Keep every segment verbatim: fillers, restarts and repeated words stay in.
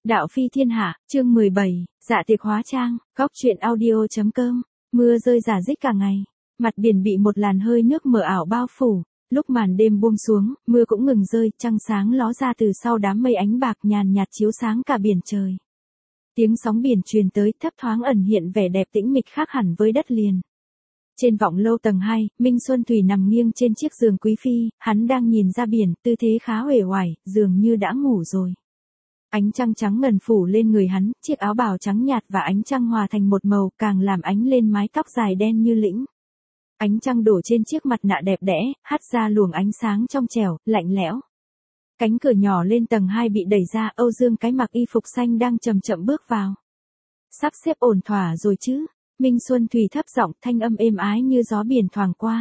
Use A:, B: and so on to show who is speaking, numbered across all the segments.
A: Đạo phi thiên hạ, chương mười bảy, dạ tiệc hóa trang, góc truyện audio.com, mưa rơi rả rích cả ngày. Mặt biển bị một làn hơi nước mờ ảo bao phủ, lúc màn đêm buông xuống, mưa cũng ngừng rơi, trăng sáng ló ra từ sau đám mây ánh bạc nhàn nhạt chiếu sáng cả biển trời. Tiếng sóng biển truyền tới, thấp thoáng ẩn hiện vẻ đẹp tĩnh mịch khác hẳn với đất liền. Trên vọng lâu tầng hai, Minh Xuân Thủy nằm nghiêng trên chiếc giường quý phi, hắn đang nhìn ra biển, tư thế khá uể oải, dường như đã ngủ rồi. Ánh trăng trắng ngần phủ lên người hắn, chiếc áo bào trắng nhạt và ánh trăng hòa thành một màu, càng làm ánh lên mái tóc dài đen như lĩnh. Ánh trăng đổ trên chiếc mặt nạ đẹp đẽ, hắt ra luồng ánh sáng trong trẻo, lạnh lẽo. Cánh cửa nhỏ lên tầng hai bị đẩy ra, Âu Dương cái mặc y phục xanh đang chậm chậm bước vào. Sắp xếp ổn thỏa rồi chứ? Minh Xuân Thủy thấp giọng, thanh âm êm ái như gió biển thoảng qua.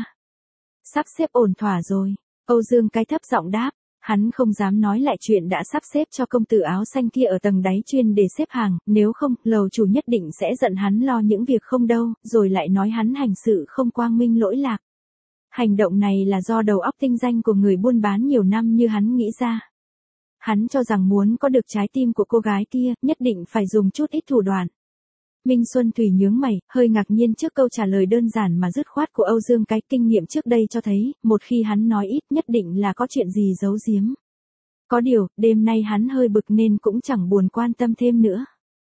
A: Sắp xếp ổn thỏa rồi, Âu Dương cái thấp giọng đáp. Hắn không dám nói lại chuyện đã sắp xếp cho công tử áo xanh kia ở tầng đáy chuyên để xếp hàng, nếu không, lầu chủ nhất định sẽ giận hắn lo những việc không đâu, rồi lại nói hắn hành sự không quang minh lỗi lạc. Hành động này là do đầu óc tinh danh của người buôn bán nhiều năm như hắn nghĩ ra. Hắn cho rằng muốn có được trái tim của cô gái kia, nhất định phải dùng chút ít thủ đoạn. Minh Xuân Thủy nhướng mày, hơi ngạc nhiên trước câu trả lời đơn giản mà dứt khoát của Âu Dương cái. Kinh nghiệm trước đây cho thấy, một khi hắn nói ít nhất định là có chuyện gì giấu giếm. Có điều, đêm nay hắn hơi bực nên cũng chẳng buồn quan tâm thêm nữa.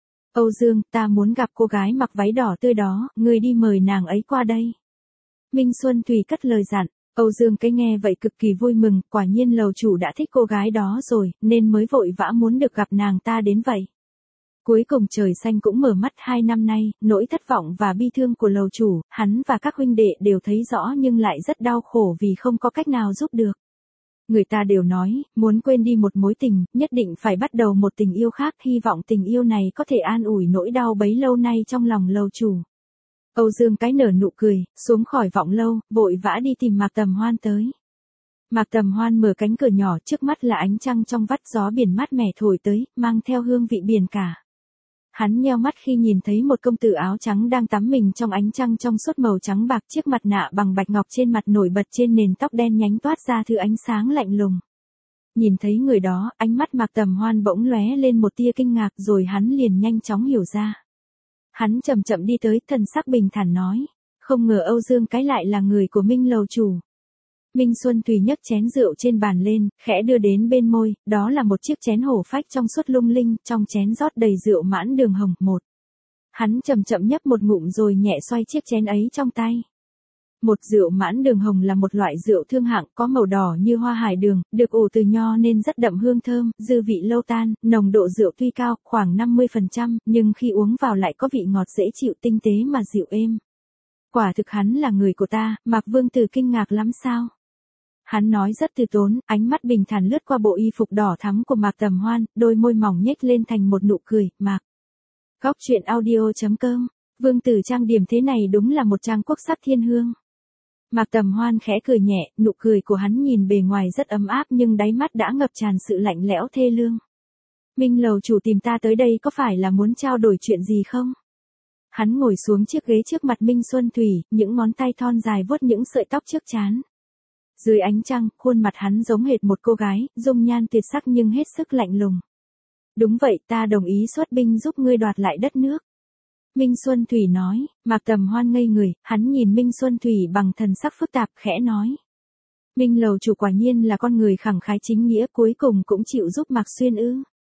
A: Âu Dương, ta muốn gặp cô gái mặc váy đỏ tươi đó, ngươi đi mời nàng ấy qua đây. Minh Xuân Thủy cất lời dặn. Âu Dương cái nghe vậy cực kỳ vui mừng, quả nhiên lầu chủ đã thích cô gái đó rồi, nên mới vội vã muốn được gặp nàng ta đến vậy. Cuối cùng trời xanh cũng mở mắt. Hai năm nay, nỗi thất vọng và bi thương của lầu chủ, hắn và các huynh đệ đều thấy rõ nhưng lại rất đau khổ vì không có cách nào giúp được. Người ta đều nói, muốn quên đi một mối tình, nhất định phải bắt đầu một tình yêu khác, hy vọng tình yêu này có thể an ủi nỗi đau bấy lâu nay trong lòng lầu chủ. Âu Dương cái nở nụ cười, xuống khỏi vọng lâu, vội vã đi tìm Mạc Tầm Hoan tới. Mạc Tầm Hoan mở cánh cửa nhỏ, trước mắt là ánh trăng trong vắt, gió biển mát mẻ thổi tới, mang theo hương vị biển cả. Hắn nheo mắt khi nhìn thấy một công tử áo trắng đang tắm mình trong ánh trăng trong suốt màu trắng bạc, chiếc mặt nạ bằng bạch ngọc trên mặt nổi bật trên nền tóc đen nhánh toát ra thứ ánh sáng lạnh lùng. Nhìn thấy người đó, ánh mắt Mạc Tầm Hoan bỗng lóe lên một tia kinh ngạc rồi hắn liền nhanh chóng hiểu ra. Hắn chậm chậm đi tới, thần sắc bình thản nói, không ngờ Âu Dương cái lại là người của Minh lầu chủ. Minh Xuân Thủy nhấc chén rượu trên bàn lên, khẽ đưa đến bên môi, đó là một chiếc chén hổ phách trong suốt lung linh, trong chén rót đầy rượu mãn đường hồng. Một. Hắn chậm chậm nhấp một ngụm rồi nhẹ xoay chiếc chén ấy trong tay. Một rượu mãn đường hồng là một loại rượu thương hạng có màu đỏ như hoa hải đường, được ủ từ nho nên rất đậm hương thơm, dư vị lâu tan, nồng độ rượu tuy cao, khoảng năm mươi phần trăm, nhưng khi uống vào lại có vị ngọt dễ chịu, tinh tế mà dịu êm. Quả thực hắn là người của ta, Mạc Vương Tử kinh ngạc lắm sao? Hắn nói rất từ tốn, ánh mắt bình thản lướt qua bộ y phục đỏ thắm của Mạc Tầm Hoan, đôi môi mỏng nhếch lên thành một nụ cười. Mạc. Góc truyện audio.com, Vương Tử trang điểm thế này đúng là một trang quốc sắc thiên hương. Mạc Tầm Hoan khẽ cười nhẹ, nụ cười của hắn nhìn bề ngoài rất ấm áp nhưng đáy mắt đã ngập tràn sự lạnh lẽo thê lương. Minh lầu chủ tìm ta tới đây có phải là muốn trao đổi chuyện gì không? Hắn ngồi xuống chiếc ghế trước mặt Minh Xuân Thủy, những ngón tay thon dài vuốt những sợi tóc trước trán. Dưới ánh trăng, khuôn mặt hắn giống hệt một cô gái, dung nhan tuyệt sắc nhưng hết sức lạnh lùng. Đúng vậy, ta đồng ý xuất binh giúp ngươi đoạt lại đất nước. Minh Xuân Thủy nói. Mạc Tầm Hoan ngây người, hắn nhìn Minh Xuân Thủy bằng thần sắc phức tạp, khẽ nói. Minh lầu chủ quả nhiên là con người khẳng khái chính nghĩa, cuối cùng cũng chịu giúp Mạc Xuyên ư?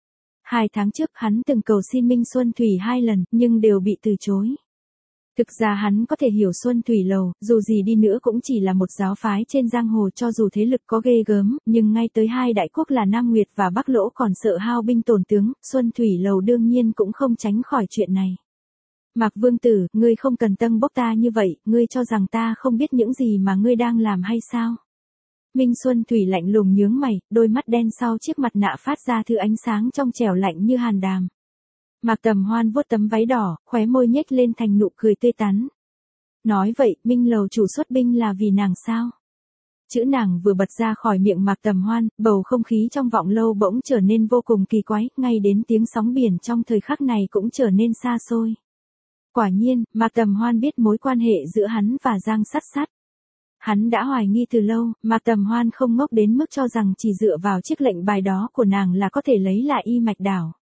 A: Hai tháng trước hắn từng cầu xin Minh Xuân Thủy hai lần, nhưng đều bị từ chối. Thực ra hắn có thể hiểu Xuân Thủy Lầu, dù gì đi nữa cũng chỉ là một giáo phái trên giang hồ, cho dù thế lực có ghê gớm, nhưng ngay tới hai đại quốc là Nam Nguyệt và Bắc Lỗ còn sợ hao binh tổn tướng, Xuân Thủy Lầu đương nhiên cũng không tránh khỏi chuyện này. Mạc Vương Tử, ngươi không cần tâng bốc ta như vậy, ngươi cho rằng ta không biết những gì mà ngươi đang làm hay sao? Minh Xuân Thủy lạnh lùng nhướng mày, đôi mắt đen sau chiếc mặt nạ phát ra thứ ánh sáng trong trẻo lạnh như hàn đàm. Mạc Tầm Hoan vuốt tấm váy đỏ, khóe môi nhếch lên thành nụ cười tươi tắn. Nói vậy, Minh lầu chủ xuất binh là vì nàng sao? Chữ nàng vừa bật ra khỏi miệng Mạc Tầm Hoan, bầu không khí trong vọng lâu bỗng trở nên vô cùng kỳ quái, ngay đến tiếng sóng biển trong thời khắc này cũng trở nên xa xôi. Quả nhiên, Mạc Tầm Hoan biết mối quan hệ giữa hắn và Giang Sắt Sắt. Hắn đã hoài nghi từ lâu, Mạc Tầm Hoan không ngốc đến mức cho rằng chỉ dựa vào chiếc lệnh bài đó của nàng là có thể lấy lại y mạch đảo.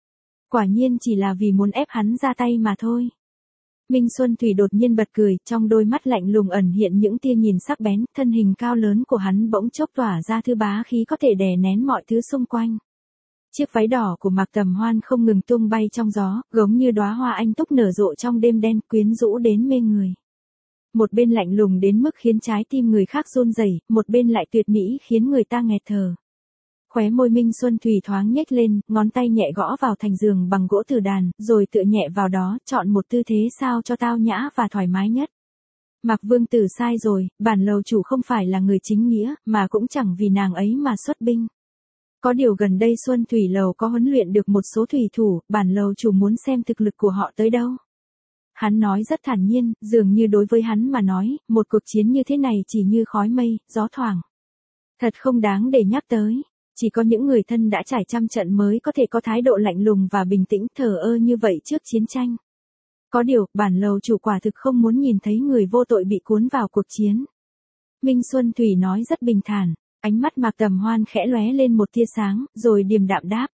A: Quả nhiên chỉ là vì muốn ép hắn ra tay mà thôi. Minh Xuân Thủy đột nhiên bật cười, trong đôi mắt lạnh lùng ẩn hiện những tia nhìn sắc bén, thân hình cao lớn của hắn bỗng chốc tỏa ra thứ bá khí có thể đè nén mọi thứ xung quanh. Chiếc váy đỏ của Mạc Tầm Hoan không ngừng tung bay trong gió, giống như đóa hoa anh túc nở rộ trong đêm đen, quyến rũ đến mê người. Một bên lạnh lùng đến mức khiến trái tim người khác run rẩy, một bên lại tuyệt mỹ khiến người ta nghẹt thở. Khóe môi Minh Xuân Thủy thoáng nhếch lên, ngón tay nhẹ gõ vào thành giường bằng gỗ tử đàn, rồi tựa nhẹ vào đó, chọn một tư thế sao cho tao nhã và thoải mái nhất. Mạc Vương Tử sai rồi, bản lầu chủ không phải là người chính nghĩa, mà cũng chẳng vì nàng ấy mà xuất binh. Có điều gần đây Xuân Thủy Lầu có huấn luyện được một số thủy thủ, bản lầu chủ muốn xem thực lực của họ tới đâu. Hắn nói rất thản nhiên, dường như đối với hắn mà nói, một cuộc chiến như thế này chỉ như khói mây, gió thoảng. Thật không đáng để nhắc tới. Chỉ có những người thân đã trải trăm trận mới có thể có thái độ lạnh lùng và bình tĩnh thờ ơ như vậy trước chiến tranh. Có điều, bản lầu chủ quả thực không muốn nhìn thấy người vô tội bị cuốn vào cuộc chiến. Minh Xuân Thủy nói rất bình thản, ánh mắt Mạc Tầm Hoan khẽ lóe lên một tia sáng, rồi điềm đạm đáp.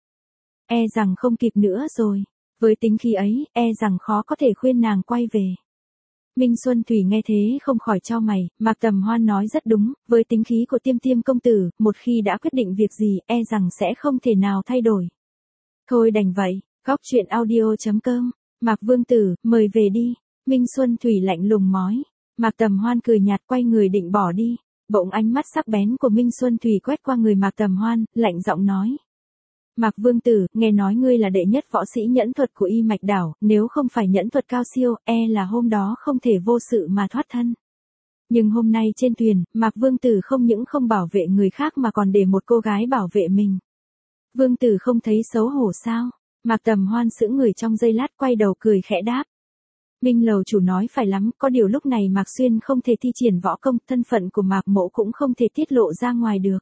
A: E rằng không kịp nữa rồi. Với tính khí ấy, e rằng khó có thể khuyên nàng quay về. Minh Xuân Thủy nghe thế không khỏi chau mày, Mạc Tầm Hoan nói rất đúng, với tính khí của Tiêm Tiêm công tử, một khi đã quyết định việc gì, e rằng sẽ không thể nào thay đổi. Thôi đành vậy, góc truyện audio chấm com, Mạc Vương Tử, mời về đi. Minh Xuân Thủy lạnh lùng nói. Mạc Tầm Hoan cười nhạt quay người định bỏ đi. Bỗng ánh mắt sắc bén của Minh Xuân Thủy quét qua người Mạc Tầm Hoan, lạnh giọng nói. Mạc Vương Tử, nghe nói ngươi là đệ nhất võ sĩ nhẫn thuật của Y Mạch Đảo, nếu không phải nhẫn thuật cao siêu, e là hôm đó không thể vô sự mà thoát thân. Nhưng hôm nay trên thuyền, Mạc Vương Tử không những không bảo vệ người khác mà còn để một cô gái bảo vệ mình. Vương Tử không thấy xấu hổ sao? Mạc Tầm Hoan sững người trong giây lát quay đầu cười khẽ đáp. Minh lầu chủ nói phải lắm, có điều lúc này Mạc Xuyên không thể thi triển võ công, thân phận của Mạc Mỗ cũng không thể tiết lộ ra ngoài được.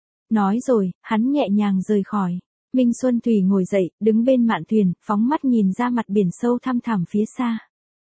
A: Nói rồi, hắn nhẹ nhàng rời khỏi. Minh Xuân Thủy ngồi dậy, đứng bên mạn thuyền, phóng mắt nhìn ra mặt biển sâu thăm thẳm phía xa.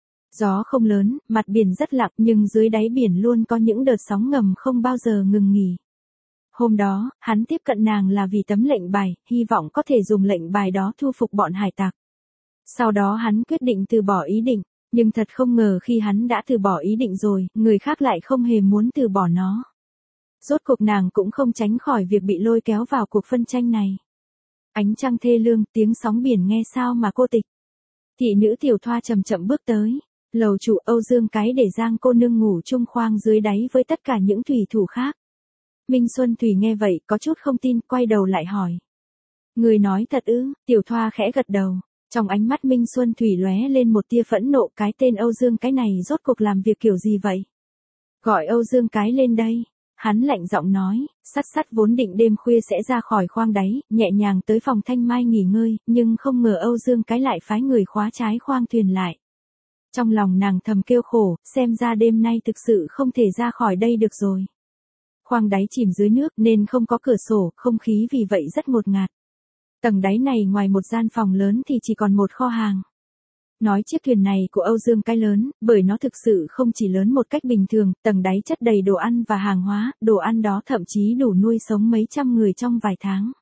A: Gió không lớn, mặt biển rất lặng nhưng dưới đáy biển luôn có những đợt sóng ngầm không bao giờ ngừng nghỉ. Hôm đó, hắn tiếp cận nàng là vì tấm lệnh bài, hy vọng có thể dùng lệnh bài đó thu phục bọn hải tặc. Sau đó hắn quyết định từ bỏ ý định, nhưng thật không ngờ khi hắn đã từ bỏ ý định rồi, người khác lại không hề muốn từ bỏ nó. Rốt cuộc nàng cũng không tránh khỏi việc bị lôi kéo vào cuộc phân tranh này. Ánh trăng thê lương, tiếng sóng biển nghe sao mà cô tịch. Thị nữ Tiểu Thoa chậm chậm bước tới. Lầu chủ Âu Dương cái để Giang cô nương ngủ chung khoang dưới đáy với tất cả những thủy thủ khác. Minh Xuân Thủy nghe vậy có chút không tin, quay đầu lại hỏi. Người nói thật ư? Tiểu Thoa khẽ gật đầu. Trong ánh mắt Minh Xuân Thủy lóe lên một tia phẫn nộ, cái tên Âu Dương cái này rốt cuộc làm việc kiểu gì vậy? Gọi Âu Dương cái lên đây. Hắn lạnh giọng nói, Sắt Sắt vốn định đêm khuya sẽ ra khỏi khoang đáy, nhẹ nhàng tới phòng Thanh Mai nghỉ ngơi, nhưng không ngờ Âu Dương cái lại phái người khóa trái khoang thuyền lại. Trong lòng nàng thầm kêu khổ, xem ra đêm nay thực sự không thể ra khỏi đây được rồi. Khoang đáy chìm dưới nước nên không có cửa sổ, không khí vì vậy rất ngột ngạt. Tầng đáy này ngoài một gian phòng lớn thì chỉ còn một kho hàng. Nói chiếc thuyền này của Âu Dương cái lớn, bởi nó thực sự không chỉ lớn một cách bình thường, tầng đáy chất đầy đồ ăn và hàng hóa, đồ ăn đó thậm chí đủ nuôi sống mấy trăm người trong vài tháng.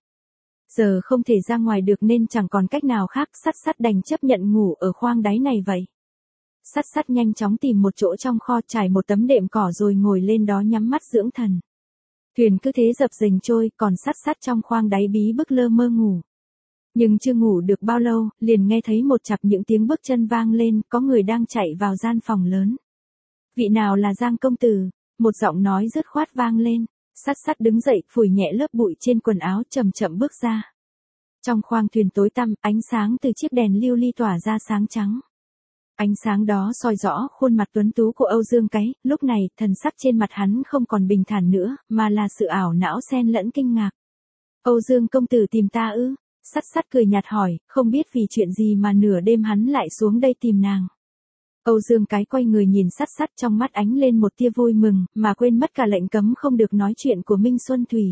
A: Giờ không thể ra ngoài được nên chẳng còn cách nào khác, Sắt Sắt đành chấp nhận ngủ ở khoang đáy này vậy. Sắt Sắt nhanh chóng tìm một chỗ trong kho trải một tấm đệm cỏ rồi ngồi lên đó nhắm mắt dưỡng thần. Thuyền cứ thế dập dềnh trôi, còn Sắt Sắt trong khoang đáy bí bức lơ mơ ngủ. Nhưng chưa ngủ được bao lâu, liền nghe thấy một chặp những tiếng bước chân vang lên, có người đang chạy vào gian phòng lớn. Vị nào là Giang công tử? Một giọng nói dứt khoát vang lên. Sắt Sắt đứng dậy, phủi nhẹ lớp bụi trên quần áo, chậm chậm bước ra. Trong khoang thuyền tối tăm, ánh sáng từ chiếc đèn lưu ly tỏa ra sáng trắng. Ánh sáng đó soi rõ khuôn mặt tuấn tú của Âu Dương cái, lúc này, thần sắc trên mặt hắn không còn bình thản nữa, mà là sự ảo não xen lẫn kinh ngạc. Âu Dương công tử tìm ta ư? Sắt Sắt cười nhạt hỏi, không biết vì chuyện gì mà nửa đêm hắn lại xuống đây tìm nàng. Âu Dương cái quay người nhìn Sắt Sắt, trong mắt ánh lên một tia vui mừng, mà quên mất cả lệnh cấm không được nói chuyện của Minh Xuân Thủy.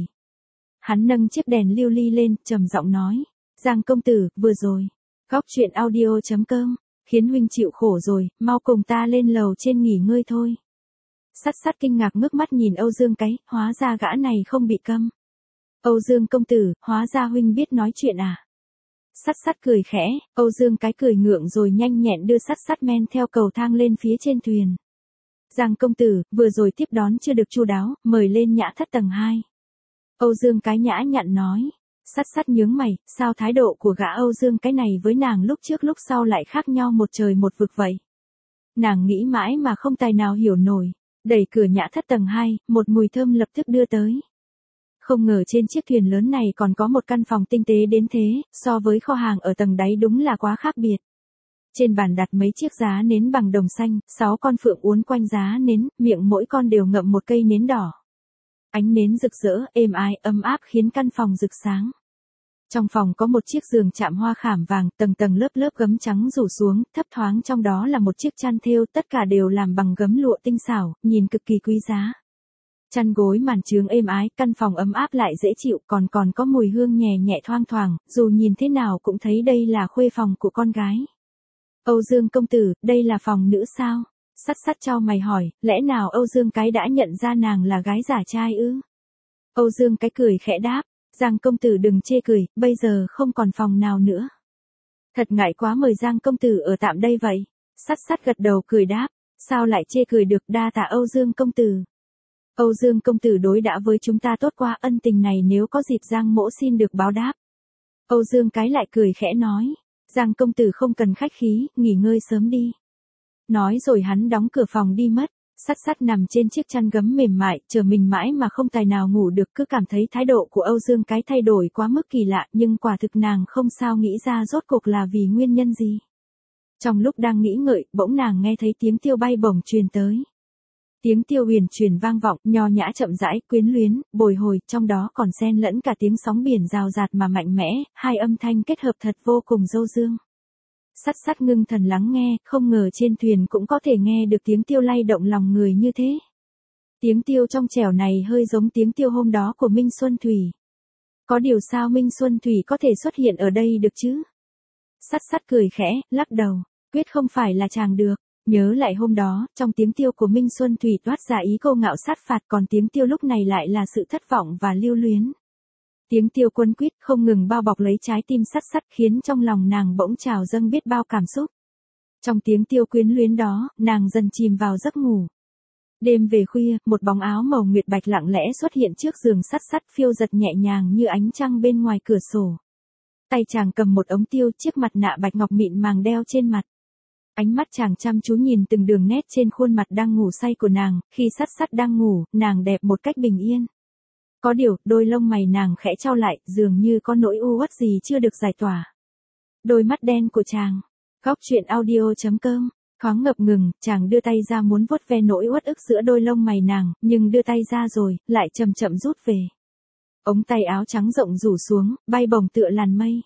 A: Hắn nâng chiếc đèn lưu ly lên, trầm giọng nói, Giang công tử, vừa rồi, góc truyện audio chấm com, khiến huynh chịu khổ rồi, mau cùng ta lên lầu trên nghỉ ngơi thôi. Sắt Sắt kinh ngạc ngước mắt nhìn Âu Dương cái, hóa ra gã này không bị câm. Âu Dương công tử, hóa ra huynh biết nói chuyện à? Sắt sắt cười khẽ, Âu Dương cái cười ngượng rồi nhanh nhẹn đưa sắt sắt men theo cầu thang lên phía trên thuyền. Giang công tử, vừa rồi tiếp đón chưa được chu đáo, mời lên nhã thất tầng hai. Âu Dương cái nhã nhặn nói. Sắt sắt nhướng mày, sao thái độ của gã Âu Dương cái này với nàng lúc trước lúc sau lại khác nhau một trời một vực vậy? Nàng nghĩ mãi mà không tài nào hiểu nổi. Đẩy cửa nhã thất tầng hai, một mùi thơm lập tức đưa tới. Không ngờ trên chiếc thuyền lớn này còn có một căn phòng tinh tế đến thế, so với kho hàng ở tầng đáy đúng là quá khác biệt. Trên bàn đặt mấy chiếc giá nến bằng đồng xanh, sáu con phượng uốn quanh giá nến, miệng mỗi con đều ngậm một cây nến đỏ. Ánh nến rực rỡ, êm ái, ấm áp khiến căn phòng rực sáng. Trong phòng có một chiếc giường chạm hoa khảm vàng, tầng tầng lớp lớp gấm trắng rủ xuống, thấp thoáng trong đó là một chiếc chăn thêu, tất cả đều làm bằng gấm lụa tinh xảo, nhìn cực kỳ quý giá. Chăn gối màn trướng êm ái, căn phòng ấm áp lại dễ chịu, còn còn có mùi hương nhẹ nhẹ thoang thoảng, dù nhìn thế nào cũng thấy đây là khuê phòng của con gái. Âu Dương công tử, đây là phòng nữ sao? Sắt sắt chau mày hỏi, lẽ nào Âu Dương cái đã nhận ra nàng là gái giả trai ư? Âu Dương cái cười khẽ đáp, Giang công tử đừng chê cười, bây giờ không còn phòng nào nữa. Thật ngại quá, mời Giang công tử ở tạm đây vậy. Sắt sắt gật đầu cười đáp, sao lại chê cười được, đa tạ Âu Dương công tử. Âu Dương công tử đối đãi với chúng ta tốt quá, ân tình này nếu có dịp Giang mỗ xin được báo đáp. Âu Dương cái lại cười khẽ nói, Giang công tử không cần khách khí, nghỉ ngơi sớm đi. Nói rồi hắn đóng cửa phòng đi mất. Sắt sắt nằm trên chiếc chăn gấm mềm mại, chờ mình mãi mà không tài nào ngủ được, cứ cảm thấy thái độ của Âu Dương cái thay đổi quá mức kỳ lạ, nhưng quả thực nàng không sao nghĩ ra rốt cuộc là vì nguyên nhân gì. Trong lúc đang nghĩ ngợi, bỗng nàng nghe thấy tiếng tiêu bay bổng truyền tới. Tiếng tiêu huyền truyền vang vọng, nho nhã chậm rãi, quyến luyến, bồi hồi, trong đó còn xen lẫn cả tiếng sóng biển rào rạt mà mạnh mẽ, hai âm thanh kết hợp thật vô cùng dâu dương. Sắt sắt ngưng thần lắng nghe, không ngờ trên thuyền cũng có thể nghe được tiếng tiêu lay động lòng người như thế. Tiếng tiêu trong trẻo này hơi giống tiếng tiêu hôm đó của Minh Xuân Thủy. Có điều sao Minh Xuân Thủy có thể xuất hiện ở đây được chứ? Sắt sắt cười khẽ, lắc đầu, quyết không phải là chàng được. Nhớ lại hôm đó, trong tiếng tiêu của Minh Xuân Thủy toát ra ý câu ngạo sát phạt, còn tiếng tiêu lúc này lại là sự thất vọng và lưu luyến. Tiếng tiêu quấn quýt không ngừng bao bọc lấy trái tim sắt sắt, khiến trong lòng nàng bỗng trào dâng biết bao cảm xúc. Trong tiếng tiêu quyến luyến đó, nàng dần chìm vào giấc ngủ. Đêm về khuya, một bóng áo màu nguyệt bạch lặng lẽ xuất hiện trước giường sắt sắt, phiêu giật nhẹ nhàng như ánh trăng bên ngoài cửa sổ. Tay chàng cầm một ống tiêu, chiếc mặt nạ bạch ngọc mịn màng đeo trên mặt. Ánh mắt chàng chăm chú nhìn từng đường nét trên khuôn mặt đang ngủ say của nàng, khi sắt sắt đang ngủ, nàng đẹp một cách bình yên. Có điều, đôi lông mày nàng khẽ chau lại, dường như có nỗi u uất gì chưa được giải tỏa. Đôi mắt đen của chàng. Góc truyện audio chấm com. Thoáng ngập ngừng, chàng đưa tay ra muốn vuốt ve nỗi uất ức giữa đôi lông mày nàng, nhưng đưa tay ra rồi, lại chậm chậm rút về. Ống tay áo trắng rộng rủ xuống, bay bổng tựa làn mây.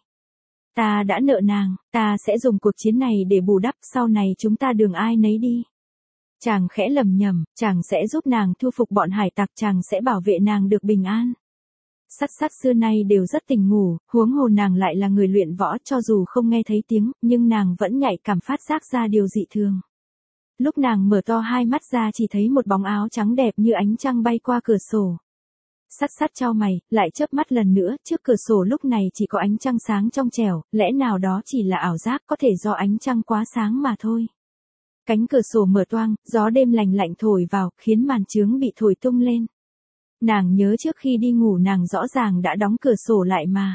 A: Ta đã nợ nàng, ta sẽ dùng cuộc chiến này để bù đắp, sau này chúng ta đường ai nấy đi. Chàng khẽ lầm nhầm, chàng sẽ giúp nàng thu phục bọn hải tặc, chàng sẽ bảo vệ nàng được bình an. Sắt sắt xưa nay đều rất tỉnh ngủ, huống hồ nàng lại là người luyện võ, cho dù không nghe thấy tiếng, nhưng nàng vẫn nhạy cảm phát giác ra điều dị thường. Lúc nàng mở to hai mắt ra chỉ thấy một bóng áo trắng đẹp như ánh trăng bay qua cửa sổ. Sắt sắt chau mày, lại chớp mắt lần nữa, trước cửa sổ lúc này chỉ có ánh trăng sáng trong trẻo, lẽ nào đó chỉ là ảo giác, có thể do ánh trăng quá sáng mà thôi. Cánh cửa sổ mở toang, gió đêm lành lạnh thổi vào, khiến màn trướng bị thổi tung lên. Nàng nhớ trước khi đi ngủ nàng rõ ràng đã đóng cửa sổ lại mà.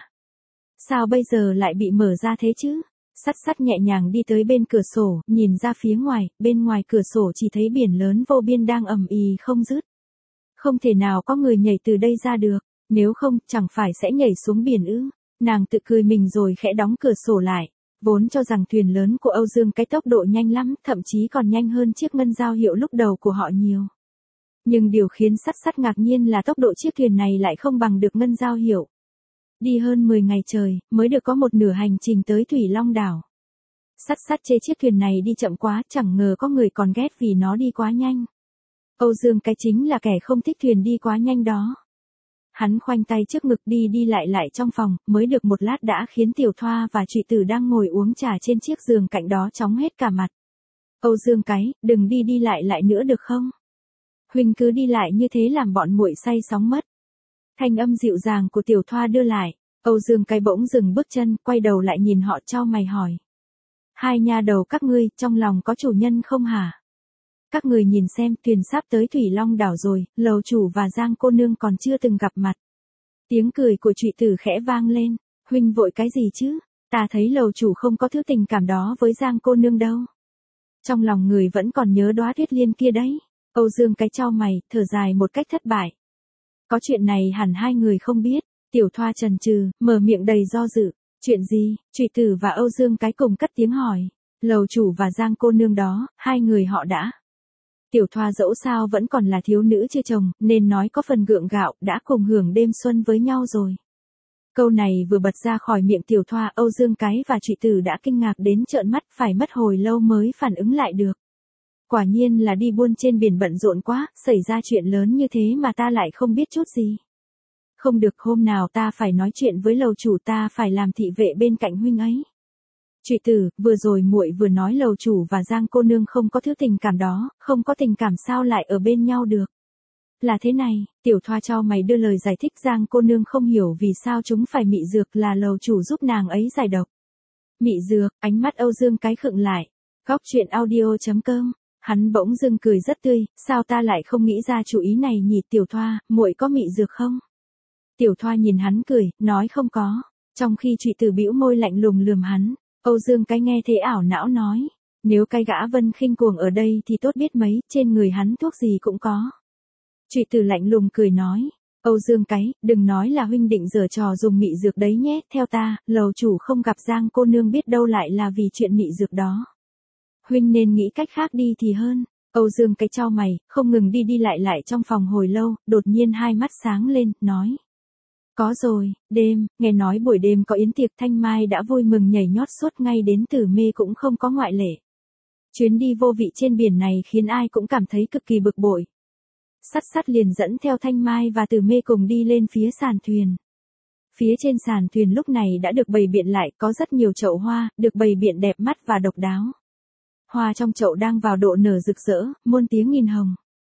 A: Sao bây giờ lại bị mở ra thế chứ? Sắt sắt nhẹ nhàng đi tới bên cửa sổ, nhìn ra phía ngoài, bên ngoài cửa sổ chỉ thấy biển lớn vô biên đang ầm ì không dứt. Không thể nào có người nhảy từ đây ra được, nếu không, chẳng phải sẽ nhảy xuống biển ư? Nàng tự cười mình rồi khẽ đóng cửa sổ lại. Vốn cho rằng thuyền lớn của Âu Dương cái tốc độ nhanh lắm, thậm chí còn nhanh hơn chiếc ngân giao hiệu lúc đầu của họ nhiều. Nhưng điều khiến sắt sắt ngạc nhiên là tốc độ chiếc thuyền này lại không bằng được ngân giao hiệu. Đi hơn mười ngày trời, mới được có một nửa hành trình tới Thủy Long đảo. Sắt sắt chê chiếc thuyền này đi chậm quá, chẳng ngờ có người còn ghét vì nó đi quá nhanh. Âu Dương cái chính là kẻ không thích thuyền đi quá nhanh đó. Hắn khoanh tay trước ngực đi đi lại lại trong phòng, mới được một lát đã khiến Tiểu Thoa và Trụy Tử đang ngồi uống trà trên chiếc giường cạnh đó chóng hết cả mặt. Âu Dương cái, đừng đi đi lại lại nữa được không? Huynh cứ đi lại như thế làm bọn muội say sóng mất. Thanh âm dịu dàng của Tiểu Thoa đưa lại. Âu Dương cái bỗng dừng bước chân, quay đầu lại nhìn họ chau mày hỏi. Hai nha đầu các ngươi, trong lòng có chủ nhân không hả? Các người nhìn xem, thuyền sắp tới Thủy Long đảo rồi, lầu chủ và Giang cô nương còn chưa từng gặp mặt. Tiếng cười của Trụy Tử khẽ vang lên, huynh vội cái gì chứ, ta thấy lầu chủ không có thứ tình cảm đó với Giang cô nương đâu. Trong lòng người vẫn còn nhớ đóa tuyết liên kia đấy. Âu Dương cái chau mày, thở dài một cách thất bại. Có chuyện này hẳn hai người không biết. Tiểu Thoa chần chừ, mở miệng đầy do dự. Chuyện gì? Trụy Tử và Âu Dương cái cùng cất tiếng hỏi. Lầu chủ và Giang cô nương đó, hai người họ đã. Tiểu Thoa dẫu sao vẫn còn là thiếu nữ chưa chồng, nên nói có phần gượng gạo, đã cùng hưởng đêm xuân với nhau rồi. Câu này vừa bật ra khỏi miệng Tiểu Thoa, Âu Dương cái và Trụy Tử đã kinh ngạc đến trợn mắt, phải mất hồi lâu mới phản ứng lại được. Quả nhiên là đi buôn trên biển bận rộn quá, xảy ra chuyện lớn như thế mà ta lại không biết chút gì. Không được, hôm nào ta phải nói chuyện với lầu chủ, ta phải làm thị vệ bên cạnh huynh ấy. Trụy Tử, vừa rồi muội vừa nói lầu chủ và Giang cô nương không có thứ tình cảm đó, không có tình cảm sao lại ở bên nhau được. Là thế này, Tiểu Thoa cho mày đưa lời giải thích. Giang cô nương không hiểu vì sao chúng phải mị dược, là lầu chủ giúp nàng ấy giải độc. Mị dược, ánh mắt Âu Dương cái khựng lại. Góc truyện audio chấm com. Hắn bỗng dưng cười rất tươi, sao ta lại không nghĩ ra chủ ý này nhỉ? Tiểu Thoa, muội có mị dược không? Tiểu Thoa nhìn hắn cười, nói không có. Trong khi Trụy Tử bĩu môi lạnh lùng lườm hắn, Âu Dương cái nghe thế ảo não nói, nếu cái gã Vân Khinh Cuồng ở đây thì tốt biết mấy, trên người hắn thuốc gì cũng có. Trụy Tử lạnh lùng cười nói, Âu Dương cái, đừng nói là huynh định giở trò dùng mị dược đấy nhé, theo ta, lầu chủ không gặp Giang cô nương biết đâu lại là vì chuyện mị dược đó. Huynh nên nghĩ cách khác đi thì hơn. Âu Dương cái chau mày, không ngừng đi đi lại lại trong phòng hồi lâu, đột nhiên hai mắt sáng lên, nói. Có rồi, đêm, nghe nói buổi đêm có yến tiệc, Thanh Mai đã vui mừng nhảy nhót suốt, ngay đến Tử Mê cũng không có ngoại lệ. Chuyến đi vô vị trên biển này khiến ai cũng cảm thấy cực kỳ bực bội. Sắt Sắt liền dẫn theo Thanh Mai và Tử Mê cùng đi lên phía sàn thuyền. Phía trên sàn thuyền lúc này đã được bày biện lại, có rất nhiều chậu hoa, được bày biện đẹp mắt và độc đáo. Hoa trong chậu đang vào độ nở rực rỡ, muôn tiếng nghìn hồng.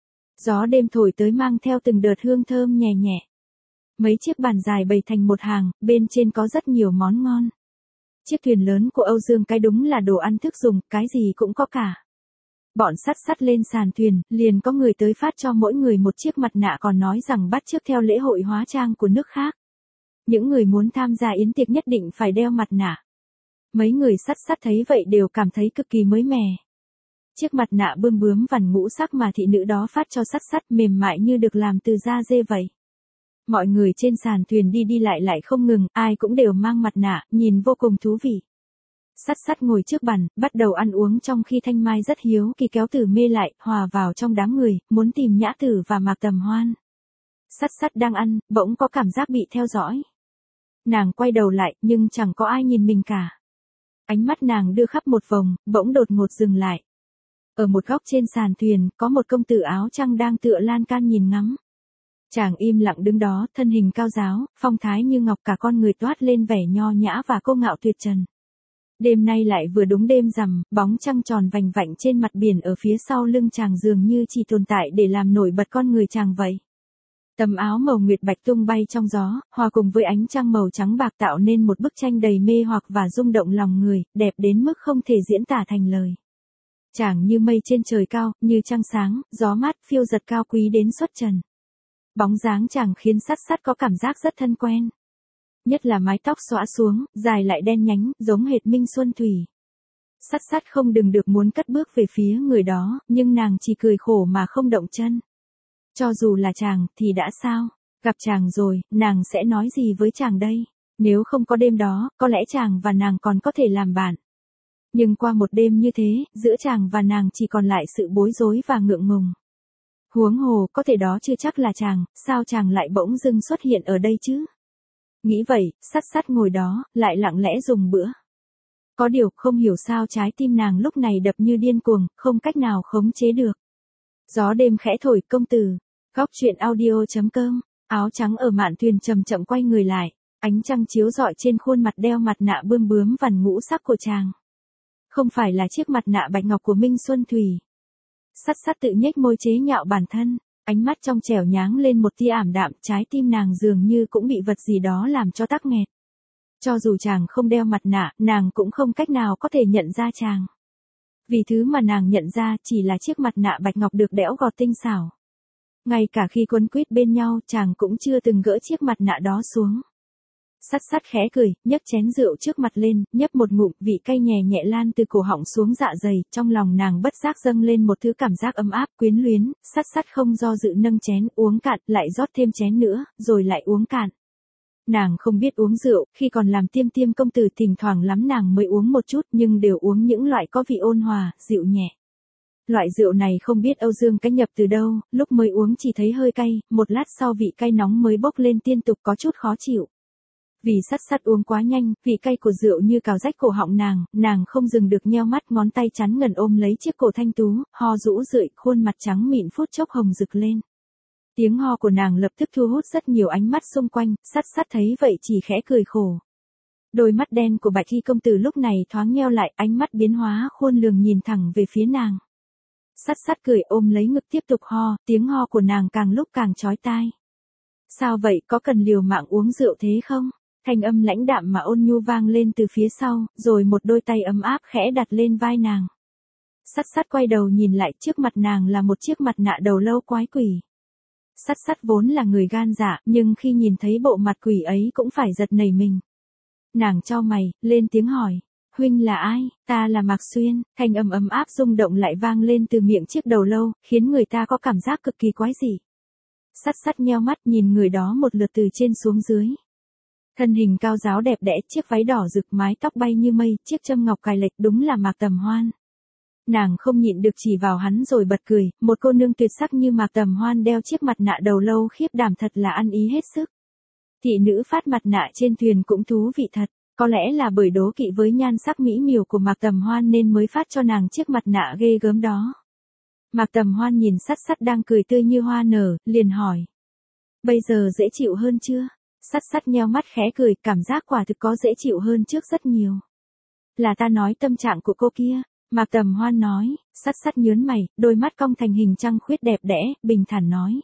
A: Gió đêm thổi tới mang theo từng đợt hương thơm nhẹ nhẹ. Mấy chiếc bàn dài bày thành một hàng, bên trên có rất nhiều món ngon. Chiếc thuyền lớn của Âu Dương cái đúng là đồ ăn thức dùng, cái gì cũng có cả. Bọn Sắt Sắt lên sàn thuyền, liền có người tới phát cho mỗi người một chiếc mặt nạ, còn nói rằng bắt chước theo lễ hội hóa trang của nước khác. Những người muốn tham gia yến tiệc nhất định phải đeo mặt nạ. Mấy người Sắt Sắt thấy vậy đều cảm thấy cực kỳ mới mẻ. Chiếc mặt nạ bươm bướm vằn ngũ sắc mà thị nữ đó phát cho Sắt Sắt mềm mại như được làm từ da dê vậy. Mọi người trên sàn thuyền đi đi lại lại không ngừng, ai cũng đều mang mặt nạ, nhìn vô cùng thú vị. Sắt Sắt ngồi trước bàn, bắt đầu ăn uống, trong khi Thanh Mai rất hiếu kỳ kéo Tử Mê lại, hòa vào trong đám người, muốn tìm Nhã Tử và Mạc Tầm Hoan. Sắt Sắt đang ăn, bỗng có cảm giác bị theo dõi. Nàng quay đầu lại, nhưng chẳng có ai nhìn mình cả. Ánh mắt nàng đưa khắp một vòng, bỗng đột ngột dừng lại. Ở một góc trên sàn thuyền, có một công tử áo trắng đang tựa lan can nhìn ngắm. Chàng im lặng đứng đó, thân hình cao giáo, phong thái như ngọc, cả con người toát lên vẻ nho nhã và cô ngạo tuyệt trần. Đêm nay lại vừa đúng đêm rằm, bóng trăng tròn vành vạnh trên mặt biển ở phía sau lưng chàng dường như chỉ tồn tại để làm nổi bật con người chàng vậy. Tấm áo màu nguyệt bạch tung bay trong gió, hòa cùng với ánh trăng màu trắng bạc tạo nên một bức tranh đầy mê hoặc và rung động lòng người, đẹp đến mức không thể diễn tả thành lời. Chàng như mây trên trời cao, như trăng sáng, gió mát phiêu giật cao quý đến xuất trần. Bóng dáng chàng khiến Sắt Sắt có cảm giác rất thân quen. Nhất là mái tóc xõa xuống, dài lại đen nhánh, giống hệt Minh Xuân Thủy. Sắt Sắt không đừng được muốn cất bước về phía người đó, nhưng nàng chỉ cười khổ mà không động chân. Cho dù là chàng, thì đã sao? Gặp chàng rồi, nàng sẽ nói gì với chàng đây? Nếu không có đêm đó, có lẽ chàng và nàng còn có thể làm bạn. Nhưng qua một đêm như thế, giữa chàng và nàng chỉ còn lại sự bối rối và ngượng ngùng. Huống hồ, có thể đó chưa chắc là chàng, sao chàng lại bỗng dưng xuất hiện ở đây chứ? Nghĩ vậy, Sắt Sắt ngồi đó, lại lặng lẽ dùng bữa. Có điều, không hiểu sao trái tim nàng lúc này đập như điên cuồng, không cách nào khống chế được. Gió đêm khẽ thổi, công tử. Góc truyện audio chấm com. Áo trắng ở mạn thuyền chậm chậm quay người lại. Ánh trăng chiếu rọi trên khuôn mặt đeo mặt nạ bươm bướm vằn ngũ sắc của chàng. Không phải là chiếc mặt nạ bạch ngọc của Minh Xuân Thủy. Sắt Sắt tự nhếch môi chế nhạo bản thân, ánh mắt trong trẻo nháng lên một tia ảm đạm, trái tim nàng dường như cũng bị vật gì đó làm cho tắc nghẹt. Cho dù chàng không đeo mặt nạ, nàng cũng không cách nào có thể nhận ra chàng. Vì thứ mà nàng nhận ra chỉ là chiếc mặt nạ bạch ngọc được đẽo gọt tinh xảo. Ngay cả khi quấn quýt bên nhau, chàng cũng chưa từng gỡ chiếc mặt nạ đó xuống. Sắt sắt khẽ cười, nhấc chén rượu trước mặt lên, nhấp một ngụm, vị cay nhẹ nhẹ lan từ cổ họng xuống dạ dày, trong lòng nàng bất giác dâng lên một thứ cảm giác ấm áp, quyến luyến. Sắt sắt không do dự nâng chén, uống cạn, lại rót thêm chén nữa, rồi lại uống cạn. Nàng không biết uống rượu, khi còn làm tiêm tiêm công tử thỉnh thoảng lắm nàng mới uống một chút, nhưng đều uống những loại có vị ôn hòa, dịu nhẹ. Loại rượu này không biết Âu Dương Cái nhập từ đâu, lúc mới uống chỉ thấy hơi cay, một lát sau vị cay nóng mới bốc lên liên tục có chút khó chịu. Vì sắt sắt uống quá nhanh, vị cay của rượu như cào rách cổ họng nàng, nàng không dừng được nheo mắt, ngón tay chắn ngần ôm lấy chiếc cổ thanh tú, ho rũ rượi, khuôn mặt trắng mịn phút chốc hồng rực lên. Tiếng ho của nàng lập tức thu hút rất nhiều ánh mắt xung quanh, sắt sắt thấy vậy chỉ khẽ cười khổ. Đôi mắt đen của Bạch Y công tử lúc này thoáng nheo lại, ánh mắt biến hóa khôn lường nhìn thẳng về phía nàng. Sắt sắt cười ôm lấy ngực tiếp tục ho, tiếng ho của nàng càng lúc càng chói tai. Sao vậy, có cần liều mạng uống rượu thế không? Thanh âm lãnh đạm mà ôn nhu vang lên từ phía sau, rồi một đôi tay ấm áp khẽ đặt lên vai nàng. Sắt sắt quay đầu nhìn lại, trước mặt nàng là một chiếc mặt nạ đầu lâu quái quỷ. Sắt sắt vốn là người gan dạ, nhưng khi nhìn thấy bộ mặt quỷ ấy cũng phải giật nảy mình. Nàng chau mày, lên tiếng hỏi, huynh là ai? Ta là Mạc Xuyên. Thanh âm ấm áp rung động lại vang lên từ miệng chiếc đầu lâu, khiến người ta có cảm giác cực kỳ quái dị. Sắt sắt nheo mắt nhìn người đó một lượt từ trên xuống dưới. Thân hình cao ráo đẹp đẽ, chiếc váy đỏ rực, mái tóc bay như mây, chiếc châm ngọc cài lệch, đúng là Mạc Tầm Hoan. Nàng không nhịn được chỉ vào hắn rồi bật cười, một cô nương tuyệt sắc như Mạc Tầm Hoan đeo chiếc mặt nạ đầu lâu khiếp đảm thật là ăn ý hết sức. Thị nữ phát mặt nạ trên thuyền cũng thú vị thật, có lẽ là bởi đố kỵ với nhan sắc mỹ miều của Mạc Tầm Hoan nên mới phát cho nàng chiếc mặt nạ ghê gớm đó. Mạc Tầm Hoan nhìn sắt sắt đang cười tươi như hoa nở, liền hỏi. Bây giờ dễ chịu hơn chưa? Sắt sắt nheo mắt khẽ cười, cảm giác quả thực có dễ chịu hơn trước rất nhiều. Là ta nói tâm trạng của cô kia. Mạc Tầm Hoan nói, sắt sắt nhớn mày, đôi mắt cong thành hình trăng khuyết đẹp đẽ, bình thản nói.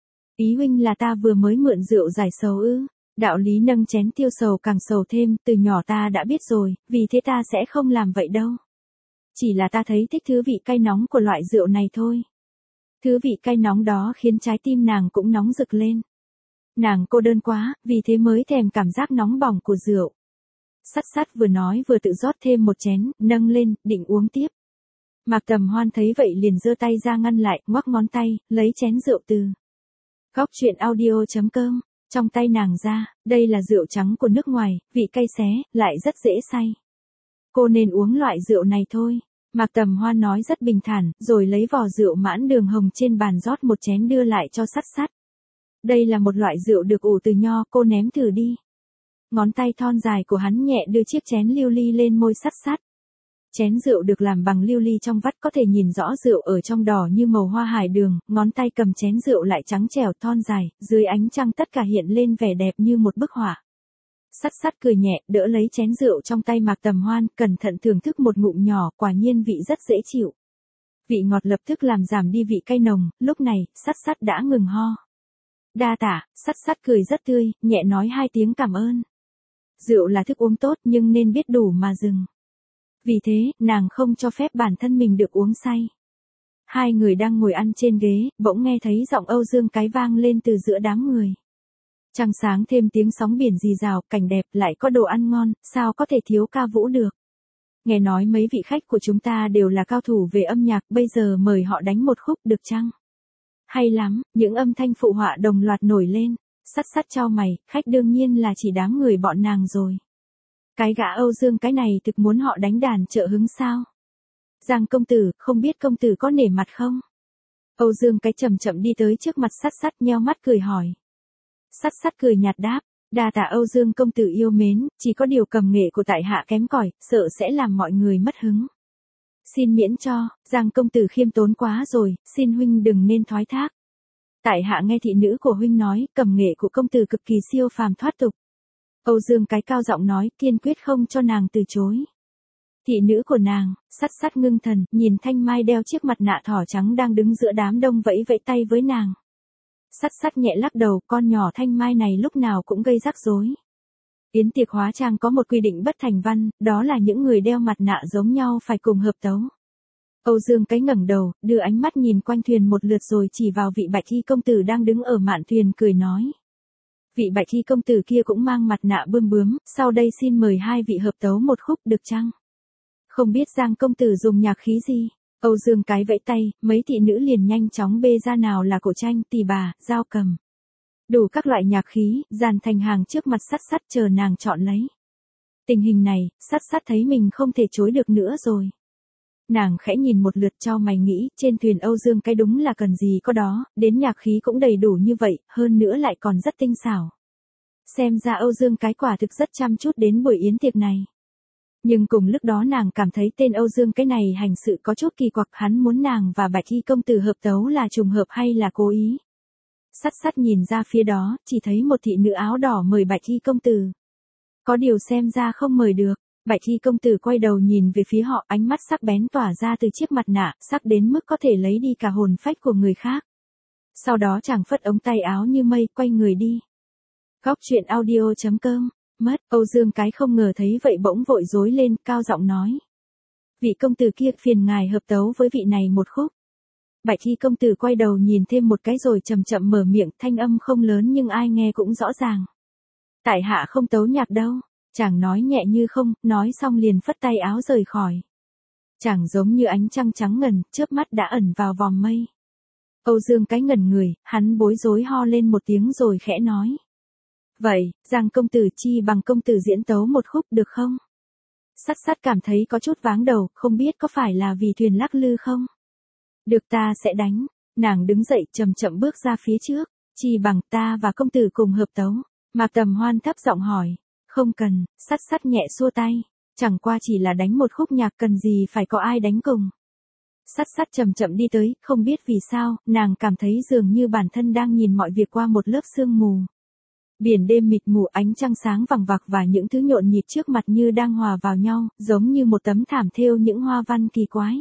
A: Ý huynh là ta vừa mới mượn rượu giải sầu ư? Đạo lý nâng chén tiêu sầu càng sầu thêm, từ nhỏ ta đã biết rồi, vì thế ta sẽ không làm vậy đâu. Chỉ là ta thấy thích thứ vị cay nóng của loại rượu này thôi. Thứ vị cay nóng đó khiến trái tim nàng cũng nóng rực lên. Nàng cô đơn quá, vì thế mới thèm cảm giác nóng bỏng của rượu. Sắt sắt vừa nói vừa tự rót thêm một chén, nâng lên, định uống tiếp. Mạc Tầm Hoan thấy vậy liền giơ tay ra ngăn lại, ngoắc ngón tay, lấy chén rượu từ góc truyện audio chấm com, trong tay nàng ra, đây là rượu trắng của nước ngoài, vị cay xé, lại rất dễ say. Cô nên uống loại rượu này thôi. Mạc Tầm Hoan nói rất bình thản, rồi lấy vò rượu mãn đường hồng trên bàn rót một chén đưa lại cho sắt sắt. Đây là một loại rượu được ủ từ nho, cô nếm thử đi. Ngón tay thon dài của hắn nhẹ đưa chiếc chén lưu ly lên môi sắt sắt. Chén rượu được làm bằng lưu ly trong vắt có thể nhìn rõ rượu ở trong đỏ như màu hoa hải đường, ngón tay cầm chén rượu lại trắng trẻo thon dài, dưới ánh trăng tất cả hiện lên vẻ đẹp như một bức họa. Sắt sắt cười nhẹ, đỡ lấy chén rượu trong tay Mạc Tầm Hoan, cẩn thận thưởng thức một ngụm nhỏ, quả nhiên vị rất dễ chịu. Vị ngọt lập tức làm giảm đi vị cay nồng, lúc này, sắt sắt đã ngừng ho. Đa tạ, sắt sắt cười rất tươi, nhẹ nói hai tiếng cảm ơn. Rượu là thức uống tốt nhưng nên biết đủ mà dừng. Vì thế, nàng không cho phép bản thân mình được uống say. Hai người đang ngồi ăn trên ghế, bỗng nghe thấy giọng Âu Dương Cái vang lên từ giữa đám người. Trăng sáng thêm tiếng sóng biển rì rào, cảnh đẹp, lại có đồ ăn ngon, sao có thể thiếu ca vũ được. Nghe nói mấy vị khách của chúng ta đều là cao thủ về âm nhạc, bây giờ mời họ đánh một khúc được chăng? Hay lắm, những âm thanh phụ họa đồng loạt nổi lên. Sắt sắt chau mày, khách đương nhiên là chỉ đám người bọn nàng rồi. Cái gã Âu Dương Cái này thực muốn họ đánh đàn trợ hứng sao? Giang công tử, không biết công tử có nể mặt không? Âu Dương Cái chậm chậm đi tới trước mặt sắt sắt nheo mắt cười hỏi. Sắt sắt cười nhạt đáp, đa tạ Âu Dương công tử yêu mến, chỉ có điều cầm nghệ của tại hạ kém cỏi, sợ sẽ làm mọi người mất hứng. Xin miễn cho, Giang công tử khiêm tốn quá rồi, xin huynh đừng nên thoái thác. Tại hạ nghe thị nữ của huynh nói, cầm nghệ của công tử cực kỳ siêu phàm thoát tục. Âu Dương Cái cao giọng nói, kiên quyết không cho nàng từ chối. Thị nữ của nàng, sắt sắt ngưng thần, nhìn Thanh Mai đeo chiếc mặt nạ thỏ trắng đang đứng giữa đám đông vẫy vẫy tay với nàng. Sắt sắt nhẹ lắc đầu, con nhỏ Thanh Mai này lúc nào cũng gây rắc rối. Yến tiệc hóa trang có một quy định bất thành văn, đó là những người đeo mặt nạ giống nhau phải cùng hợp tấu. Âu Dương cái ngẩng đầu, đưa ánh mắt nhìn quanh thuyền một lượt rồi chỉ vào vị bạch y công tử đang đứng ở mạn thuyền cười nói. Vị bạch y công tử kia cũng mang mặt nạ bươm bướm, sau đây xin mời hai vị hợp tấu một khúc được chăng? Không biết Giang công tử dùng nhạc khí gì? Âu Dương cái vẫy tay, mấy thị nữ liền nhanh chóng bê ra nào là cổ tranh, tỳ bà, dao cầm. Đủ các loại nhạc khí, dàn thành hàng trước mặt Sắt Sắt chờ nàng chọn lấy. Tình hình này, Sắt Sắt thấy mình không thể chối được nữa rồi. Nàng khẽ nhìn một lượt cho mày nghĩ, trên thuyền Âu Dương cái đúng là cần gì có đó, đến nhạc khí cũng đầy đủ như vậy, hơn nữa lại còn rất tinh xảo. Xem ra Âu Dương cái quả thực rất chăm chút đến buổi yến tiệc này. Nhưng cùng lúc đó nàng cảm thấy tên Âu Dương cái này hành sự có chút kỳ quặc, hắn muốn nàng và bạch y công tử hợp tấu là trùng hợp hay là cố ý. Sắt Sắt nhìn ra phía đó, chỉ thấy một thị nữ áo đỏ mời bạch y công tử. Có điều xem ra không mời được. Bạch y công tử quay đầu nhìn về phía họ, ánh mắt sắc bén tỏa ra từ chiếc mặt nạ, sắc đến mức có thể lấy đi cả hồn phách của người khác. Sau đó chàng phất ống tay áo như mây, quay người đi. Góc truyện audio chấm com, mất, Âu Dương cái không ngờ thấy vậy bỗng vội rối lên, cao giọng nói. Vị công tử kia phiền ngài hợp tấu với vị này một khúc. Bạch y công tử quay đầu nhìn thêm một cái rồi chậm chậm mở miệng, thanh âm không lớn nhưng ai nghe cũng rõ ràng. Tại hạ không tấu nhạc đâu. Chàng nói nhẹ như không, nói xong liền phất tay áo rời khỏi. Chàng giống như ánh trăng trắng ngần, chớp mắt đã ẩn vào vòng mây. Âu Dương cái ngẩn người, hắn bối rối ho lên một tiếng rồi khẽ nói. Vậy, Giang công tử chi bằng công tử diễn tấu một khúc được không? Sắt Sắt cảm thấy có chút váng đầu, không biết có phải là vì thuyền lắc lư không? Được, ta sẽ đánh. Nàng đứng dậy chậm chậm bước ra phía trước. Chi bằng ta và công tử cùng hợp tấu. Mạc Tầm Hoan thấp giọng hỏi. Không cần, Sắt Sắt nhẹ xua tay. Chẳng qua chỉ là đánh một khúc nhạc, cần gì phải có ai đánh cùng. Sắt Sắt chậm chậm đi tới, không biết vì sao, nàng cảm thấy dường như bản thân đang nhìn mọi việc qua một lớp sương mù. Biển đêm mịt mù, ánh trăng sáng vằng vặc và những thứ nhộn nhịp trước mặt như đang hòa vào nhau, giống như một tấm thảm thêu những hoa văn kỳ quái.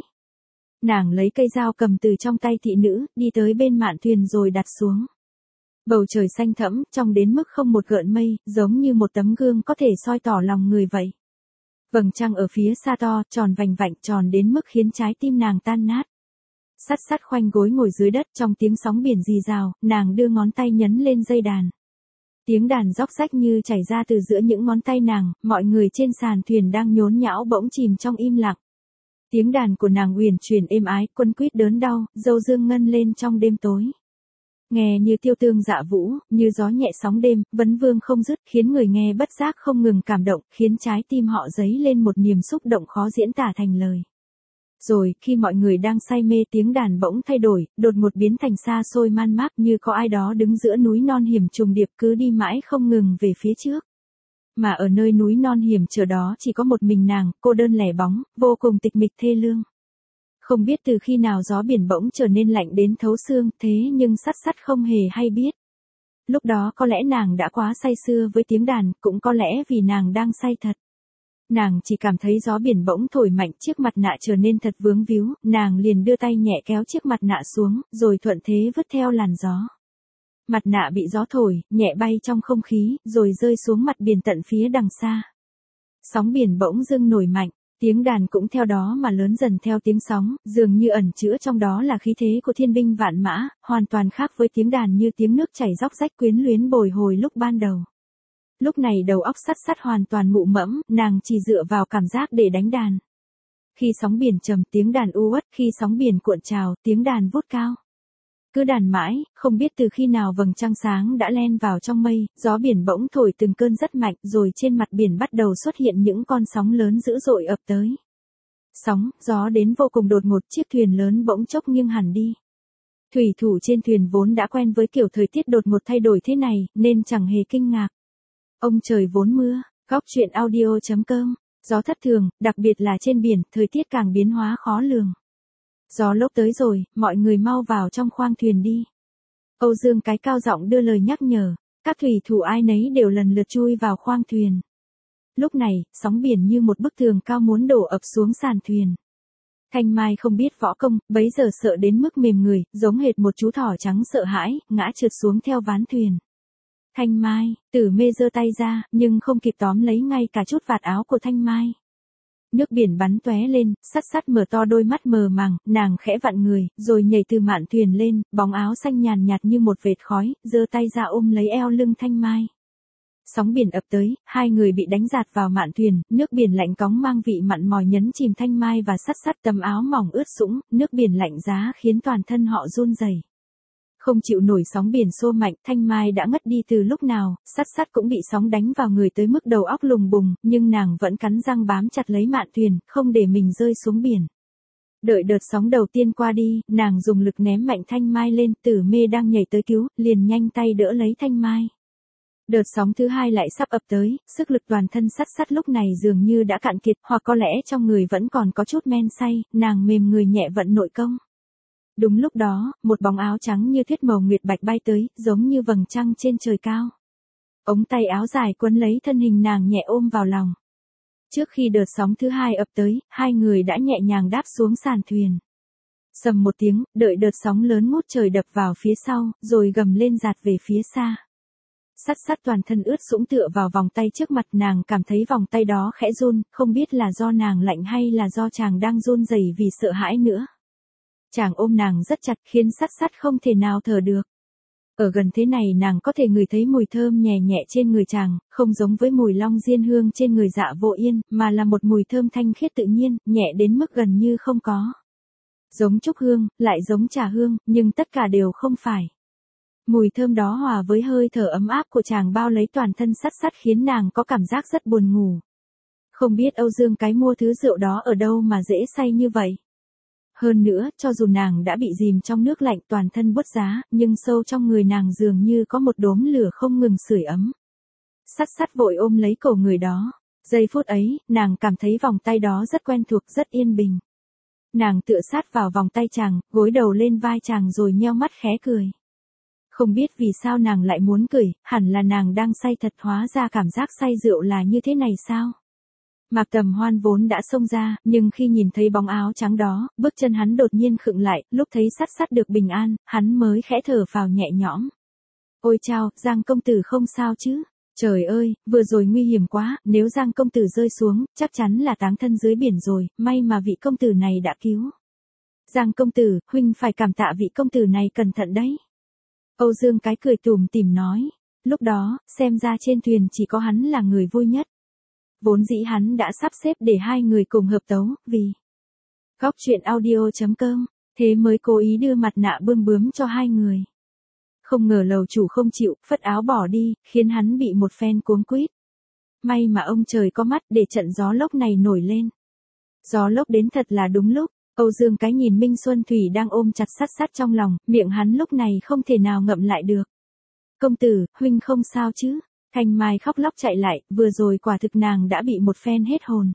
A: Nàng lấy cây dao cầm từ trong tay thị nữ, đi tới bên mạn thuyền rồi đặt xuống. Bầu trời xanh thẫm, trong đến mức không một gợn mây, giống như một tấm gương có thể soi tỏ lòng người vậy. Vầng trăng ở phía xa to, tròn vành vạnh, tròn đến mức khiến trái tim nàng tan nát. Sắt Sắt khoanh gối ngồi dưới đất trong tiếng sóng biển rì rào, nàng đưa ngón tay nhấn lên dây đàn. Tiếng đàn róc rách như chảy ra từ giữa những ngón tay nàng, mọi người trên sàn thuyền đang nhốn nhão bỗng chìm trong im lặng. Tiếng đàn của nàng uyển chuyển êm ái, quấn quýt đớn đau, dâu dương ngân lên trong đêm tối. Nghe như tiêu tương dạ vũ, như gió nhẹ sóng đêm, vấn vương không dứt, khiến người nghe bất giác không ngừng cảm động, khiến trái tim họ dấy lên một niềm xúc động khó diễn tả thành lời. Rồi, khi mọi người đang say mê, tiếng đàn bỗng thay đổi, đột ngột biến thành xa xôi man mác, như có ai đó đứng giữa núi non hiểm trùng điệp cứ đi mãi không ngừng về phía trước. Mà ở nơi núi non hiểm trở đó chỉ có một mình nàng, cô đơn lẻ bóng, vô cùng tịch mịch thê lương. Không biết từ khi nào gió biển bỗng trở nên lạnh đến thấu xương, thế nhưng Sắt Sắt không hề hay biết. Lúc đó có lẽ nàng đã quá say sưa với tiếng đàn, cũng có lẽ vì nàng đang say thật. Nàng chỉ cảm thấy gió biển bỗng thổi mạnh, chiếc mặt nạ trở nên thật vướng víu, nàng liền đưa tay nhẹ kéo chiếc mặt nạ xuống, rồi thuận thế vứt theo làn gió. Mặt nạ bị gió thổi, nhẹ bay trong không khí, rồi rơi xuống mặt biển tận phía đằng xa. Sóng biển bỗng dưng nổi mạnh, tiếng đàn cũng theo đó mà lớn dần theo tiếng sóng, dường như ẩn chứa trong đó là khí thế của thiên binh vạn mã, hoàn toàn khác với tiếng đàn như tiếng nước chảy róc rách quyến luyến bồi hồi lúc ban đầu. Lúc này đầu óc Sắt Sắt hoàn toàn mụ mẫm, nàng chỉ dựa vào cảm giác để đánh đàn. Khi sóng biển trầm, tiếng đàn u uất, khi sóng biển cuộn trào, tiếng đàn vút cao. Cứ đàn mãi, không biết từ khi nào vầng trăng sáng đã len vào trong mây, gió biển bỗng thổi từng cơn rất mạnh, rồi trên mặt biển bắt đầu xuất hiện những con sóng lớn dữ dội ập tới. Sóng, gió đến vô cùng đột ngột, chiếc thuyền lớn bỗng chốc nghiêng hẳn đi. Thủy thủ trên thuyền vốn đã quen với kiểu thời tiết đột ngột thay đổi thế này, nên chẳng hề kinh ngạc. Ông trời vốn mưa, góc truyện audio chấm com, gió thất thường, đặc biệt là trên biển, thời tiết càng biến hóa khó lường. Gió lốc tới rồi, mọi người mau vào trong khoang thuyền đi. Âu Dương cái cao giọng đưa lời nhắc nhở, các thủy thủ ai nấy đều lần lượt chui vào khoang thuyền. Lúc này, sóng biển như một bức tường cao muốn đổ ập xuống sàn thuyền. Thanh Mai không biết võ công, bấy giờ sợ đến mức mềm người, giống hệt một chú thỏ trắng sợ hãi, ngã trượt xuống theo ván thuyền. Thanh Mai, Tử Mê giơ tay ra, nhưng không kịp tóm lấy ngay cả chút vạt áo của Thanh Mai. Nước biển bắn tóe lên, Sắt Sắt mở to đôi mắt mờ màng, nàng khẽ vặn người, rồi nhảy từ mạn thuyền lên, bóng áo xanh nhàn nhạt như một vệt khói, giơ tay ra ôm lấy eo lưng Thanh Mai. Sóng biển ập tới, hai người bị đánh dạt vào mạn thuyền, nước biển lạnh cóng mang vị mặn mòi nhấn chìm Thanh Mai và Sắt Sắt, tấm áo mỏng ướt sũng, nước biển lạnh giá khiến toàn thân họ run rẩy. Không chịu nổi sóng biển xô mạnh, Thanh Mai đã ngất đi từ lúc nào, Sắt Sắt cũng bị sóng đánh vào người tới mức đầu óc lùng bùng, nhưng nàng vẫn cắn răng bám chặt lấy mạn thuyền, không để mình rơi xuống biển. Đợi đợt sóng đầu tiên qua đi, nàng dùng lực ném mạnh Thanh Mai lên, Tử Mê đang nhảy tới cứu, liền nhanh tay đỡ lấy Thanh Mai. Đợt sóng thứ hai lại sắp ập tới, sức lực toàn thân Sắt Sắt lúc này dường như đã cạn kiệt, hoặc có lẽ trong người vẫn còn có chút men say, nàng mềm người nhẹ vận nội công. Đúng lúc đó, một bóng áo trắng như thiết màu nguyệt bạch bay tới, giống như vầng trăng trên trời cao. Ống tay áo dài quấn lấy thân hình nàng nhẹ ôm vào lòng. Trước khi đợt sóng thứ hai ập tới, hai người đã nhẹ nhàng đáp xuống sàn thuyền. Sầm một tiếng, đợi đợt sóng lớn ngút trời đập vào phía sau, rồi gầm lên dạt về phía xa. Sắt Sắt toàn thân ướt sũng tựa vào vòng tay trước mặt, nàng cảm thấy vòng tay đó khẽ run, không biết là do nàng lạnh hay là do chàng đang run rẩy vì sợ hãi nữa. Chàng ôm nàng rất chặt khiến Sắt Sắt không thể nào thở được. Ở gần thế này nàng có thể ngửi thấy mùi thơm nhẹ nhẹ trên người chàng, không giống với mùi long diên hương trên người Dạ Vô Yên, mà là một mùi thơm thanh khiết tự nhiên, nhẹ đến mức gần như không có. Giống trúc hương, lại giống trà hương, nhưng tất cả đều không phải. Mùi thơm đó hòa với hơi thở ấm áp của chàng bao lấy toàn thân Sắt Sắt khiến nàng có cảm giác rất buồn ngủ. Không biết Âu Dương Cái mua thứ rượu đó ở đâu mà dễ say như vậy. Hơn nữa, cho dù nàng đã bị dìm trong nước lạnh toàn thân buốt giá, nhưng sâu trong người nàng dường như có một đốm lửa không ngừng sưởi ấm. Sắt Sắt vội ôm lấy cổ người đó. Giây phút ấy, nàng cảm thấy vòng tay đó rất quen thuộc, rất yên bình. Nàng tựa sát vào vòng tay chàng, gối đầu lên vai chàng rồi nheo mắt khẽ cười. Không biết vì sao nàng lại muốn cười, hẳn là nàng đang say thật, hóa ra cảm giác say rượu là như thế này sao? Mạc Tầm Hoan vốn đã xông ra, nhưng khi nhìn thấy bóng áo trắng đó, bước chân hắn đột nhiên khựng lại, lúc thấy Sắt Sắt được bình an, hắn mới khẽ thở phào nhẹ nhõm. Ôi chao, Giang công tử không sao chứ? Trời ơi, vừa rồi nguy hiểm quá, nếu Giang công tử rơi xuống, chắc chắn là táng thân dưới biển rồi, may mà vị công tử này đã cứu. Giang công tử, huynh phải cảm tạ vị công tử này cẩn thận đấy. Âu Dương Cái cười tủm tỉm nói, lúc đó, xem ra trên thuyền chỉ có hắn là người vui nhất. Vốn dĩ hắn đã sắp xếp để hai người cùng hợp tấu, vì Góc truyện audio chấm com, thế mới cố ý đưa mặt nạ bươm bướm cho hai người. Không ngờ lầu chủ không chịu, phất áo bỏ đi, khiến hắn bị một phen cuống quýt. May mà ông trời có mắt để trận gió lốc này nổi lên. Gió lốc đến thật là đúng lúc. Âu Dương Cái nhìn Minh Xuân Thủy đang ôm chặt Sắt Sắt trong lòng, miệng hắn lúc này không thể nào ngậm lại được. Công tử, huynh không sao chứ? Thanh Mai khóc lóc chạy lại, vừa rồi quả thực nàng đã bị một phen hết hồn.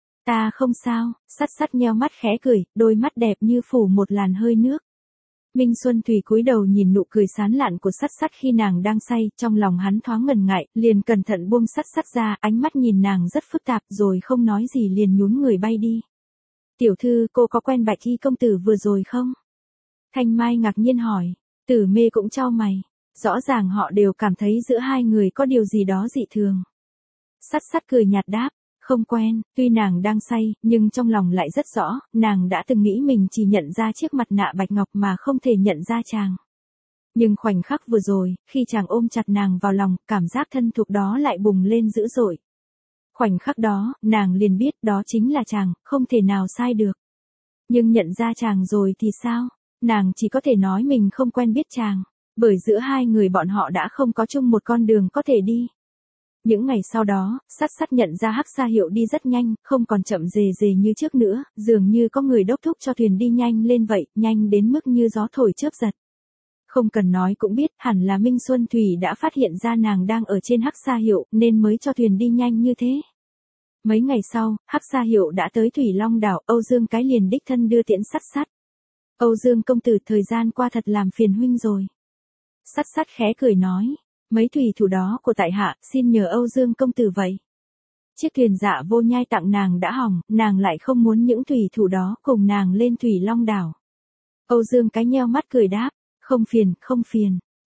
A: Ta không sao, Sắt Sắt nheo mắt khẽ cười, đôi mắt đẹp như phủ một làn hơi nước. Minh Xuân Thủy cúi đầu nhìn nụ cười sán lạn của Sắt Sắt khi nàng đang say, trong lòng hắn thoáng ngần ngại, liền cẩn thận buông Sắt Sắt ra, ánh mắt nhìn nàng rất phức tạp, rồi không nói gì liền nhún người bay đi. Tiểu thư, cô có quen Bạch Y công tử vừa rồi không? Thanh Mai ngạc nhiên hỏi. Tử Mê cũng chau mày. Rõ ràng họ đều cảm thấy giữa hai người có điều gì đó dị thường. Sắt Sắt cười nhạt đáp, không quen, tuy nàng đang say, nhưng trong lòng lại rất rõ, nàng đã từng nghĩ mình chỉ nhận ra chiếc mặt nạ bạch ngọc mà không thể nhận ra chàng. Nhưng khoảnh khắc vừa rồi, khi chàng ôm chặt nàng vào lòng, cảm giác thân thuộc đó lại bùng lên dữ dội. Khoảnh khắc đó, nàng liền biết đó chính là chàng, không thể nào sai được. Nhưng nhận ra chàng rồi thì sao? Nàng chỉ có thể nói mình không quen biết chàng, bởi giữa hai người bọn họ đã không có chung một con đường có thể đi. Những ngày sau đó, Sắt Sắt nhận ra Hắc Sa Hiệu đi rất nhanh, không còn chậm rề rề như trước nữa, dường như có người đốc thúc cho thuyền đi nhanh lên vậy, nhanh đến mức như gió thổi chớp giật. Không cần nói cũng biết, hẳn là Minh Xuân Thủy đã phát hiện ra nàng đang ở trên Hắc Sa Hiệu, nên mới cho thuyền đi nhanh như thế. Mấy ngày sau, Hắc Sa Hiệu đã tới Thủy Long đảo, Âu Dương Cái liền đích thân đưa tiễn Sắt Sắt. Âu Dương công tử, thời gian qua thật làm phiền huynh rồi. Sắt Sắt khẽ cười nói, mấy thủy thủ đó của tại hạ, xin nhờ Âu Dương công tử vậy. Chiếc thuyền Dạ Vô Nhai tặng nàng đã hỏng, nàng lại không muốn những thủy thủ đó cùng nàng lên Thủy Long đảo. Âu Dương Cái nheo mắt cười đáp, không phiền, không phiền.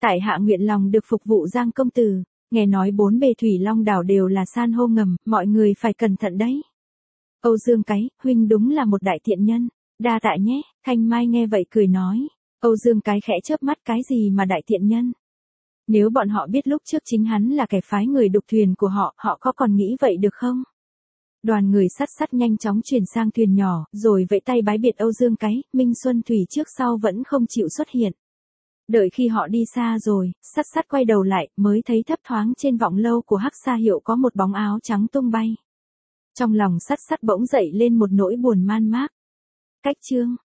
A: Tại hạ nguyện lòng được phục vụ Giang công tử, nghe nói bốn bề thủy long đảo đều là san hô ngầm, mọi người phải cẩn thận đấy. Âu Dương Cái, huynh đúng là một đại thiện nhân, đa tạ nhé. Thanh Mai nghe vậy cười nói. Âu Dương Cái khẽ chớp mắt, cái gì mà đại thiện nhân? Nếu bọn họ biết lúc trước chính hắn là kẻ phái người đục thuyền của họ, họ có còn nghĩ vậy được không? Đoàn người sắt sắt nhanh chóng chuyển sang thuyền nhỏ, rồi vẫy tay bái biệt Âu Dương Cái. Minh Xuân Thủy trước sau vẫn không chịu xuất hiện. Đợi khi họ đi xa rồi, sắt sắt quay đầu lại, mới thấy thấp thoáng trên vọng lâu của Hắc Sa Hiệu có một bóng áo trắng tung bay. Trong lòng sắt sắt bỗng dậy lên một nỗi buồn man mác. Cách chương